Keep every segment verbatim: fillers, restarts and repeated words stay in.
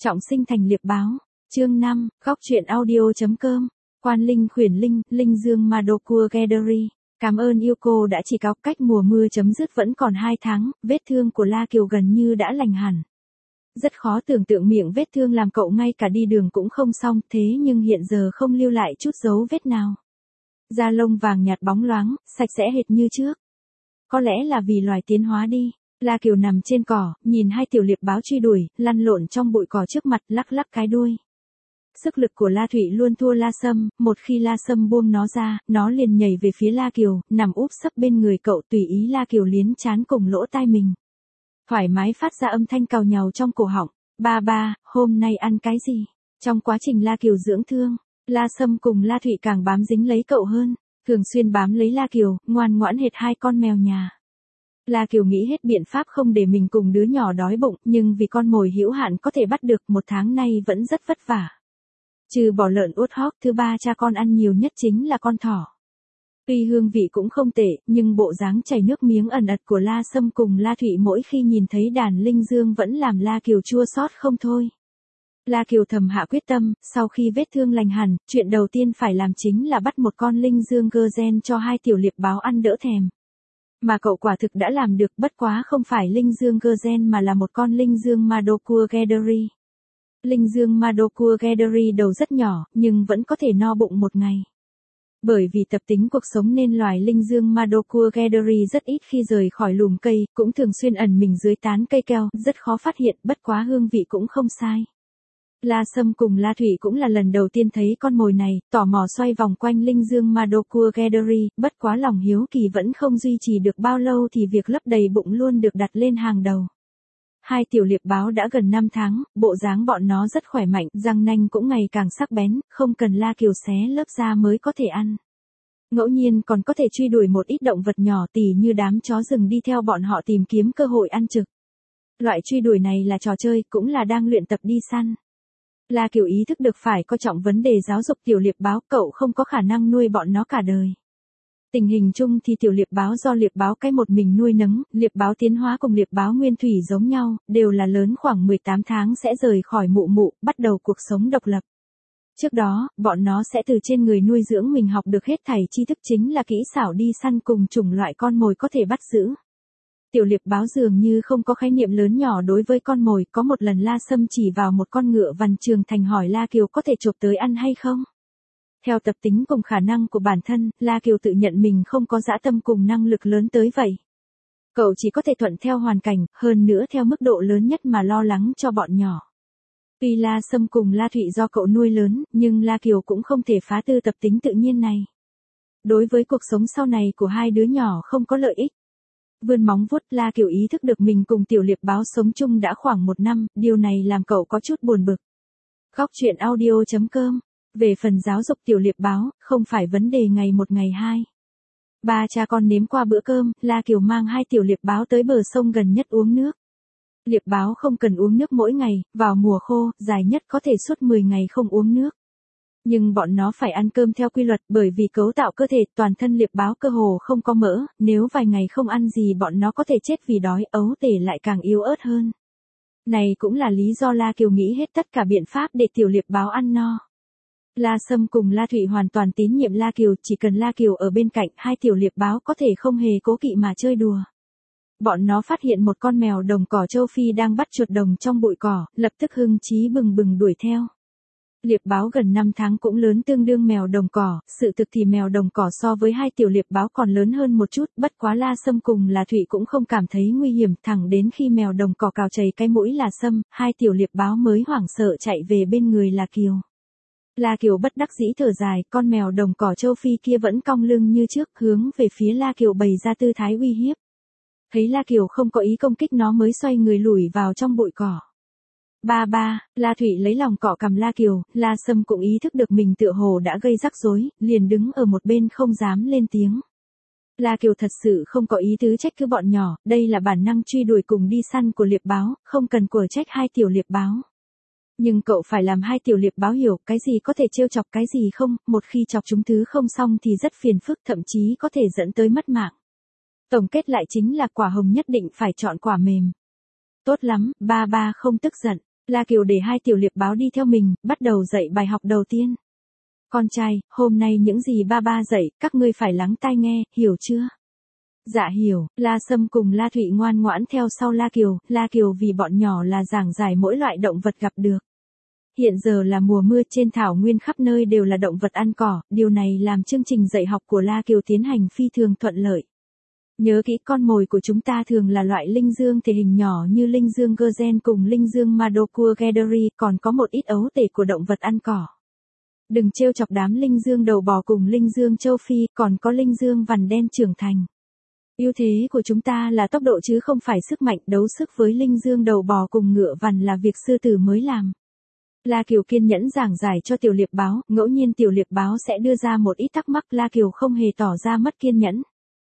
Trọng sinh thành liệp báo. Chương năm, góc truyện audio.com. Quan linh khuyển linh, linh dương Madokua Gallery. Cảm ơn yêu cô đã chỉ cọc cách mùa mưa chấm dứt vẫn còn hai tháng, vết thương của La Kiều gần như đã lành hẳn. Rất khó tưởng tượng miệng vết thương làm cậu ngay cả đi đường cũng không xong, thế nhưng hiện giờ không lưu lại chút dấu vết nào. Da lông vàng nhạt bóng loáng, sạch sẽ hệt như trước. Có lẽ là vì loài tiến hóa đi. La Kiều nằm trên cỏ, nhìn hai tiểu liệp báo truy đuổi, lăn lộn trong bụi cỏ trước mặt, lắc lắc cái đuôi. Sức lực của La Thụy luôn thua La Sâm, một khi La Sâm buông nó ra, nó liền nhảy về phía La Kiều, nằm úp sấp bên người cậu, tùy ý La Kiều liến chán cùng lỗ tai mình. Thoải mái phát ra âm thanh cào nhàu trong cổ họng. Ba ba, hôm nay ăn cái gì? Trong quá trình La Kiều dưỡng thương, La Sâm cùng La Thụy càng bám dính lấy cậu hơn, thường xuyên bám lấy La Kiều, ngoan ngoãn hệt hai con mèo nhà. La Kiều nghĩ hết biện pháp không để mình cùng đứa nhỏ đói bụng, nhưng vì con mồi hữu hạn có thể bắt được, một tháng nay vẫn rất vất vả. Trừ bỏ lợn uất hóc, thứ ba cha con ăn nhiều nhất chính là con thỏ. Tuy hương vị cũng không tệ, nhưng bộ dáng chảy nước miếng ẩn ật của La Sâm cùng La Thụy mỗi khi nhìn thấy đàn linh dương vẫn làm La Kiều chua xót không thôi. La Kiều thầm hạ quyết tâm, sau khi vết thương lành hẳn, chuyện đầu tiên phải làm chính là bắt một con linh dương Gerzen cho hai tiểu liệp báo ăn đỡ thèm. Mà cậu quả thực đã làm được, bất quá không phải linh dương Gerzen mà là một con linh dương Madokua Gallery. Linh dương Madokua Gallery đầu rất nhỏ, nhưng vẫn có thể no bụng một ngày. Bởi vì tập tính cuộc sống nên loài linh dương Madokua Gallery rất ít khi rời khỏi lùm cây, cũng thường xuyên ẩn mình dưới tán cây keo, rất khó phát hiện, bất quá hương vị cũng không sai. La Sâm cùng La Thụy cũng là lần đầu tiên thấy con mồi này, tò mò xoay vòng quanh linh dương Madokua Gallery, bất quá lòng hiếu kỳ vẫn không duy trì được bao lâu thì việc lấp đầy bụng luôn được đặt lên hàng đầu. Hai tiểu liệp báo đã gần năm tháng, bộ dáng bọn nó rất khỏe mạnh, răng nanh cũng ngày càng sắc bén, không cần La Kiều xé lớp da mới có thể ăn. Ngẫu nhiên còn có thể truy đuổi một ít động vật nhỏ tỉ như đám chó rừng đi theo bọn họ tìm kiếm cơ hội ăn trực. Loại truy đuổi này là trò chơi, cũng là đang luyện tập đi săn. La Kiều ý thức được phải coi trọng vấn đề giáo dục tiểu liệp báo, cậu không có khả năng nuôi bọn nó cả đời. Tình hình chung thì tiểu liệp báo do liệp báo cái một mình nuôi nấng, liệp báo tiến hóa cùng liệp báo nguyên thủy giống nhau, đều là lớn khoảng mười tám tháng sẽ rời khỏi mụ mụ, bắt đầu cuộc sống độc lập. Trước đó, bọn nó sẽ từ trên người nuôi dưỡng mình học được hết thảy tri thức, chính là kỹ xảo đi săn cùng chủng loại con mồi có thể bắt giữ. Tiểu liệp báo dường như không có khái niệm lớn nhỏ đối với con mồi, có một lần La Sâm chỉ vào một con ngựa vằn trường thành hỏi La Kiều có thể chộp tới ăn hay không. Theo tập tính cùng khả năng của bản thân, La Kiều tự nhận mình không có dã tâm cùng năng lực lớn tới vậy. Cậu chỉ có thể thuận theo hoàn cảnh, hơn nữa theo mức độ lớn nhất mà lo lắng cho bọn nhỏ. Tuy La Sâm cùng La Thụy do cậu nuôi lớn, nhưng La Kiều cũng không thể phá tư tập tính tự nhiên này. Đối với cuộc sống sau này của hai đứa nhỏ không có lợi ích. Vươn móng vuốt, La Kiều ý thức được mình cùng tiểu liệp báo sống chung đã khoảng một năm, điều này làm cậu có chút buồn bực. Góc truyện audio.com. Về phần giáo dục tiểu liệp báo, không phải vấn đề ngày một ngày hai. Ba cha con nếm qua bữa cơm, La Kiều mang hai tiểu liệp báo tới bờ sông gần nhất uống nước. Liệp báo không cần uống nước mỗi ngày, vào mùa khô, dài nhất có thể suốt mười ngày không uống nước. Nhưng bọn nó phải ăn cơm theo quy luật, bởi vì cấu tạo cơ thể toàn thân liệp báo cơ hồ không có mỡ, nếu vài ngày không ăn gì bọn nó có thể chết vì đói, ấu tể lại càng yếu ớt hơn. Này cũng là lý do La Kiều nghĩ hết tất cả biện pháp để tiểu liệp báo ăn no. La Sâm cùng La Thụy hoàn toàn tín nhiệm La Kiều, chỉ cần La Kiều ở bên cạnh, hai tiểu liệp báo có thể không hề cố kỵ mà chơi đùa. Bọn nó phát hiện một con mèo đồng cỏ châu Phi đang bắt chuột đồng trong bụi cỏ, lập tức hưng chí bừng bừng đuổi theo. Liệp báo gần năm tháng cũng lớn tương đương mèo đồng cỏ, sự thực thì mèo đồng cỏ so với hai tiểu liệp báo còn lớn hơn một chút, bất quá La Sâm cùng La Thụy cũng không cảm thấy nguy hiểm, thẳng đến khi mèo đồng cỏ cào chảy cái mũi La Sâm, hai tiểu liệp báo mới hoảng sợ chạy về bên người La Kiều. La Kiều bất đắc dĩ thở dài, con mèo đồng cỏ châu Phi kia vẫn cong lưng như trước, hướng về phía La Kiều bày ra tư thái uy hiếp. Thấy La Kiều không có ý công kích nó mới xoay người lủi vào trong bụi cỏ. Ba ba, La Thụy lấy lòng cọ cằm La Kiều, La Sâm cũng ý thức được mình tựa hồ đã gây rắc rối, liền đứng ở một bên không dám lên tiếng. La Kiều thật sự không có ý tứ trách cứ bọn nhỏ, đây là bản năng truy đuổi cùng đi săn của liệp báo, không cần của trách hai tiểu liệp báo. Nhưng cậu phải làm hai tiểu liệp báo hiểu, cái gì có thể trêu chọc cái gì không, một khi chọc chúng thứ không xong thì rất phiền phức, thậm chí có thể dẫn tới mất mạng. Tổng kết lại chính là quả hồng nhất định phải chọn quả mềm. Tốt lắm, ba ba không tức giận. La Kiều để hai tiểu liệp báo đi theo mình, bắt đầu dạy bài học đầu tiên. Con trai, hôm nay những gì ba ba dạy, các ngươi phải lắng tai nghe, hiểu chưa? Dạ hiểu, La Sâm cùng La Thụy ngoan ngoãn theo sau La Kiều, La Kiều vì bọn nhỏ là giảng giải mỗi loại động vật gặp được. Hiện giờ là mùa mưa, trên thảo nguyên khắp nơi đều là động vật ăn cỏ, điều này làm chương trình dạy học của La Kiều tiến hành phi thường thuận lợi. Nhớ kỹ, con mồi của chúng ta thường là loại linh dương thể hình nhỏ như linh dương Guernsey cùng linh dương Madokur Gederi, còn có một ít ấu tể của động vật ăn cỏ. Đừng trêu chọc đám linh dương đầu bò cùng linh dương châu Phi, còn có linh dương vằn đen trưởng thành. Ưu thế của chúng ta là tốc độ chứ không phải sức mạnh, đấu sức với linh dương đầu bò cùng ngựa vằn là việc sư tử mới làm. La Kiều kiên nhẫn giảng giải cho tiểu liệp báo, ngẫu nhiên tiểu liệp báo sẽ đưa ra một ít thắc mắc, La Kiều không hề tỏ ra mất kiên nhẫn.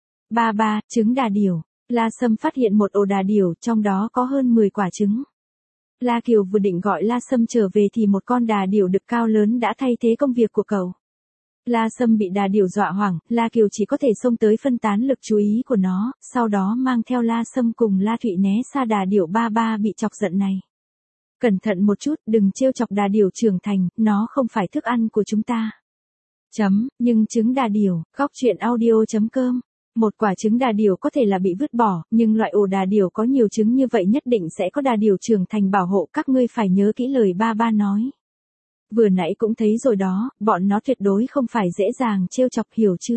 Ba ba, trứng đà điểu. La Sâm phát hiện một ổ đà điểu, trong đó có hơn mười quả trứng. La Kiều vừa định gọi La Sâm trở về thì một con đà điểu đực cao lớn đã thay thế công việc của cậu. La Sâm bị đà điểu dọa hoảng, La Kiều chỉ có thể xông tới phân tán lực chú ý của nó, sau đó mang theo La Sâm cùng La Thụy né xa đà điểu. Ba ba bị chọc giận này. Cẩn thận một chút, đừng trêu chọc đà điểu trưởng thành, nó không phải thức ăn của chúng ta. Chấm, nhưng trứng đà điểu, góc truyện audio chấm com. Một quả trứng đà điểu có thể là bị vứt bỏ, nhưng loại ổ đà điểu có nhiều trứng như vậy nhất định sẽ có đà điểu trưởng thành bảo hộ, các ngươi phải nhớ kỹ lời ba ba nói. Vừa nãy cũng thấy rồi đó, bọn nó tuyệt đối không phải dễ dàng trêu chọc, hiểu chưa?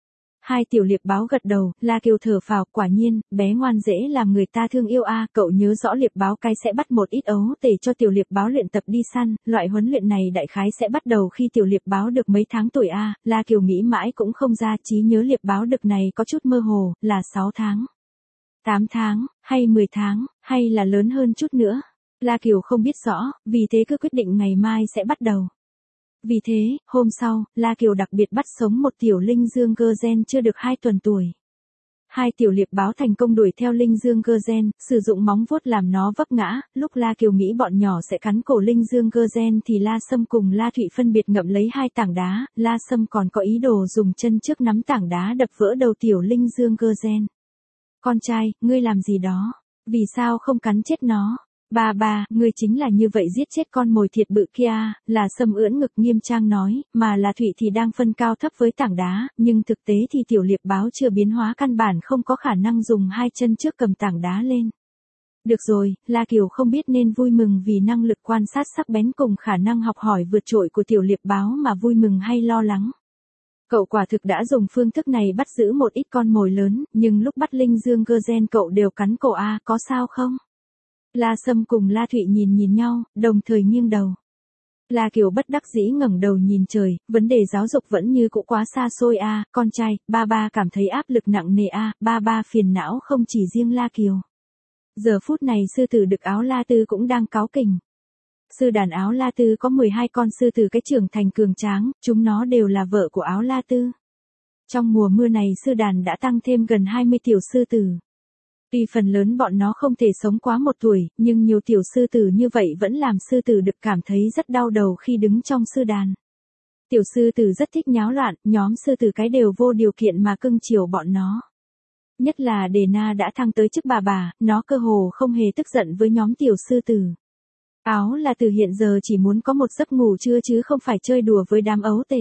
Hai tiểu liệp báo gật đầu, La Kiều thở phào, quả nhiên, bé ngoan dễ làm người ta thương yêu a. Cậu nhớ rõ liệp báo cái sẽ bắt một ít ấu tể cho tiểu liệp báo luyện tập đi săn, loại huấn luyện này đại khái sẽ bắt đầu khi tiểu liệp báo được mấy tháng tuổi a. La Kiều nghĩ mãi cũng không ra, trí nhớ liệp báo đực này có chút mơ hồ, là sáu tháng, tám tháng, hay mười tháng, hay là lớn hơn chút nữa. La Kiều không biết rõ, vì thế cứ quyết định ngày mai sẽ bắt đầu. Vì thế, hôm sau, La Kiều đặc biệt bắt sống một tiểu linh dương Guernsey chưa được hai tuần tuổi. Hai tiểu liệp báo thành công đuổi theo linh dương Guernsey, sử dụng móng vuốt làm nó vấp ngã. Lúc La Kiều nghĩ bọn nhỏ sẽ cắn cổ linh dương Guernsey thì La Sâm cùng La Thụy phân biệt ngậm lấy hai tảng đá, La Sâm còn có ý đồ dùng chân trước nắm tảng đá đập vỡ đầu tiểu linh dương Guernsey. Con trai, ngươi làm gì đó? Vì sao không cắn chết nó? Ba ba, ngươi chính là như vậy giết chết con mồi thiệt bự kia, là Sâm ưỡn ngực nghiêm trang nói, mà là Thụy thì đang phân cao thấp với tảng đá, nhưng thực tế thì tiểu liệp báo chưa biến hóa, căn bản không có khả năng dùng hai chân trước cầm tảng đá lên. Được rồi, La Kiều không biết nên vui mừng vì năng lực quan sát sắc bén cùng khả năng học hỏi vượt trội của tiểu liệp báo mà vui mừng hay lo lắng. Cậu quả thực đã dùng phương thức này bắt giữ một ít con mồi lớn, nhưng lúc bắt linh dương Guernsey cậu đều cắn cổ a, có sao không? La Sâm cùng La Thụy nhìn nhìn nhau, đồng thời nghiêng đầu. La Kiều bất đắc dĩ ngẩng đầu nhìn trời, vấn đề giáo dục vẫn như cũ quá xa xôi a, con trai, ba ba cảm thấy áp lực nặng nề a, ba ba phiền não không chỉ riêng La Kiều. Giờ phút này sư tử đực áo La Tư cũng đang cáu kỉnh. Sư đàn áo La Tư có mười hai con sư tử cái trưởng thành cường tráng, chúng nó đều là vợ của áo La Tư. Trong mùa mưa này sư đàn đã tăng thêm gần hai mươi tiểu sư tử. Tuy phần lớn bọn nó không thể sống quá một tuổi, nhưng nhiều tiểu sư tử như vậy vẫn làm sư tử đực cảm thấy rất đau đầu khi đứng trong sư đàn. Tiểu sư tử rất thích nháo loạn, nhóm sư tử cái đều vô điều kiện mà cưng chiều bọn nó. Nhất là Đề Na đã thăng tới chức bà bà, nó cơ hồ không hề tức giận với nhóm tiểu sư tử. Áo là từ hiện giờ chỉ muốn có một giấc ngủ trưa chứ không phải chơi đùa với đám ấu tể.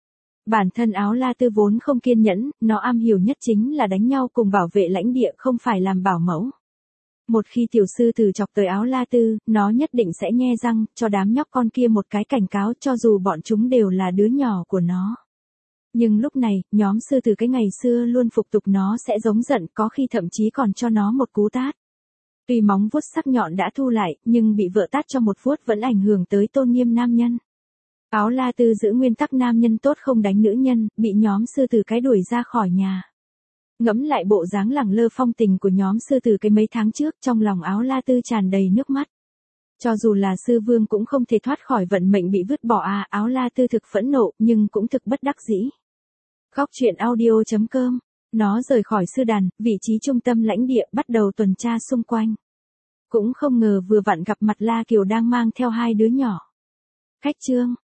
Bản thân áo La Tư vốn không kiên nhẫn, nó am hiểu nhất chính là đánh nhau cùng bảo vệ lãnh địa, không phải làm bảo mẫu. Một khi tiểu sư tử chọc tới áo La Tư, nó nhất định sẽ nhe răng, cho đám nhóc con kia một cái cảnh cáo cho dù bọn chúng đều là đứa nhỏ của nó. Nhưng lúc này, nhóm sư tử cái ngày xưa luôn phục tục nó sẽ giống giận, có khi thậm chí còn cho nó một cú tát. Tuy móng vuốt sắc nhọn đã thu lại, nhưng bị vợ tát cho một vuốt vẫn ảnh hưởng tới tôn nghiêm nam nhân. Áo La Tư giữ nguyên tắc nam nhân tốt không đánh nữ nhân, bị nhóm sư tử cái đuổi ra khỏi nhà. Ngẫm lại bộ dáng lẳng lơ phong tình của nhóm sư tử cái mấy tháng trước, trong lòng áo La Tư tràn đầy nước mắt. Cho dù là sư vương cũng không thể thoát khỏi vận mệnh bị vứt bỏ à, áo La Tư thực phẫn nộ, nhưng cũng thực bất đắc dĩ. Góc truyện audio chấm com. Nó rời khỏi sư đàn, vị trí trung tâm lãnh địa, bắt đầu tuần tra xung quanh. Cũng không ngờ vừa vặn gặp mặt La Kiều đang mang theo hai đứa nhỏ. Khách trương,